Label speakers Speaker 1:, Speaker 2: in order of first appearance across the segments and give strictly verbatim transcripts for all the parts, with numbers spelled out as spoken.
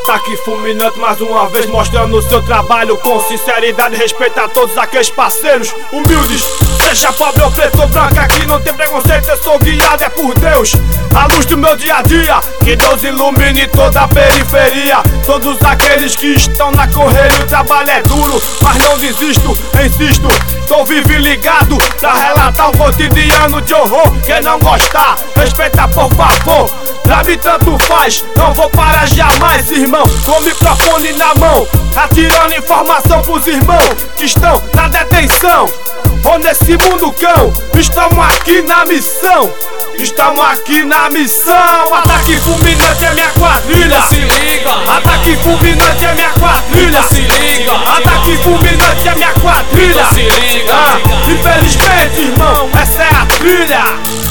Speaker 1: Ataque fulminante mais uma vez, mostrando o seu trabalho com sinceridade e respeito a todos aqueles parceiros humildes. Seja pobre ou preto ou branco, aqui não tem preconceito, eu sou guiado, é por Deus. A luz do meu dia a dia, que Deus ilumine toda a periferia. Todos aqueles que estão na correria, o trabalho é duro, mas não desisto, insisto. Tô vivo e ligado pra relatar o cotidiano de horror. Quem não gostar, respeita por favor. Pra mim tanto faz, não vou parar jamais, irmão. Com o microfone na mão, atirando informação pros irmãos que estão na detenção ou nesse mundo cão. Estamos aqui na missão, estamos aqui na missão. Ataque fulminante é minha quadrilha,
Speaker 2: se liga.
Speaker 1: Ataque fulminante é minha quadrilha,
Speaker 2: se liga.
Speaker 1: Ataque fulminante é minha quadrilha,
Speaker 2: se liga.
Speaker 1: Ah, infelizmente, irmão, essa é a trilha.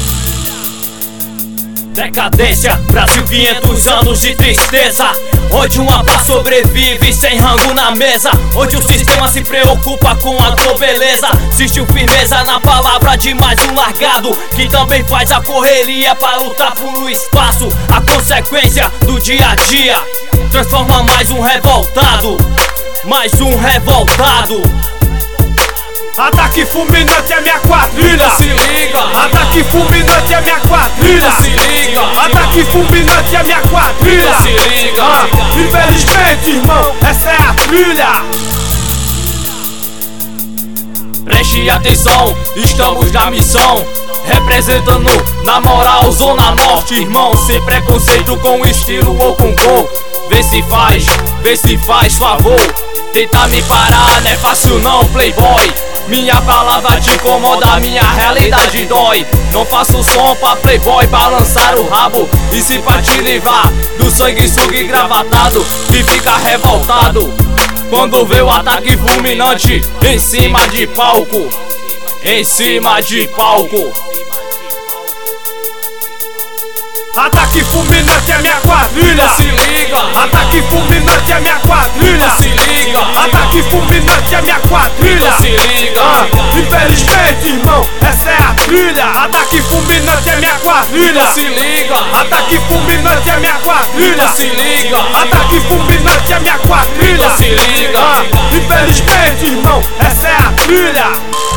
Speaker 2: Decadência, Brasil, quinhentos anos de tristeza, onde uma paz sobrevive sem rango na mesa, onde o sistema se preocupa com a tua beleza. Existiu firmeza na palavra de mais um largado, que também faz a correria pra lutar por um espaço. A consequência do dia a dia transforma mais um revoltado, mais um revoltado.
Speaker 1: Ataque fulminante é minha quadrilha,
Speaker 2: se liga.
Speaker 1: Ataque fulminante é minha quadrilha,
Speaker 2: se liga.
Speaker 1: Ataque fulminante é minha quadrilha,
Speaker 2: se liga.
Speaker 1: Ah, infelizmente, irmão, essa é a trilha.
Speaker 2: Preste atenção, estamos na missão, representando na moral Zona Norte, irmão. Sem preconceito com estilo ou com cor. Vê se faz, vê se faz favor. Tenta me parar, não é fácil não, playboy. Minha palavra te incomoda, minha realidade dói. Não faço som pra playboy balançar o rabo, e se pra te livrar do sangue suga engravatado, que fica revoltado quando vê o ataque fulminante em cima de palco, em cima de palco.
Speaker 1: Ataque fulminante é minha quadrilha,
Speaker 2: se liga.
Speaker 1: Ataque fulminante é minha quadrilha,
Speaker 2: se liga.
Speaker 1: Ataque fulminante é minha quadrilha,
Speaker 2: se liga.
Speaker 1: Ah, infelizmente, irmão, essa é a trilha. Ataque fulminante é minha quadrilha,
Speaker 2: se liga.
Speaker 1: Ataque fulminante é minha quadrilha,
Speaker 2: se liga.
Speaker 1: Ataque fulminante é minha quadrilha,
Speaker 2: se liga.
Speaker 1: Ah, infelizmente, irmão, essa é a trilha.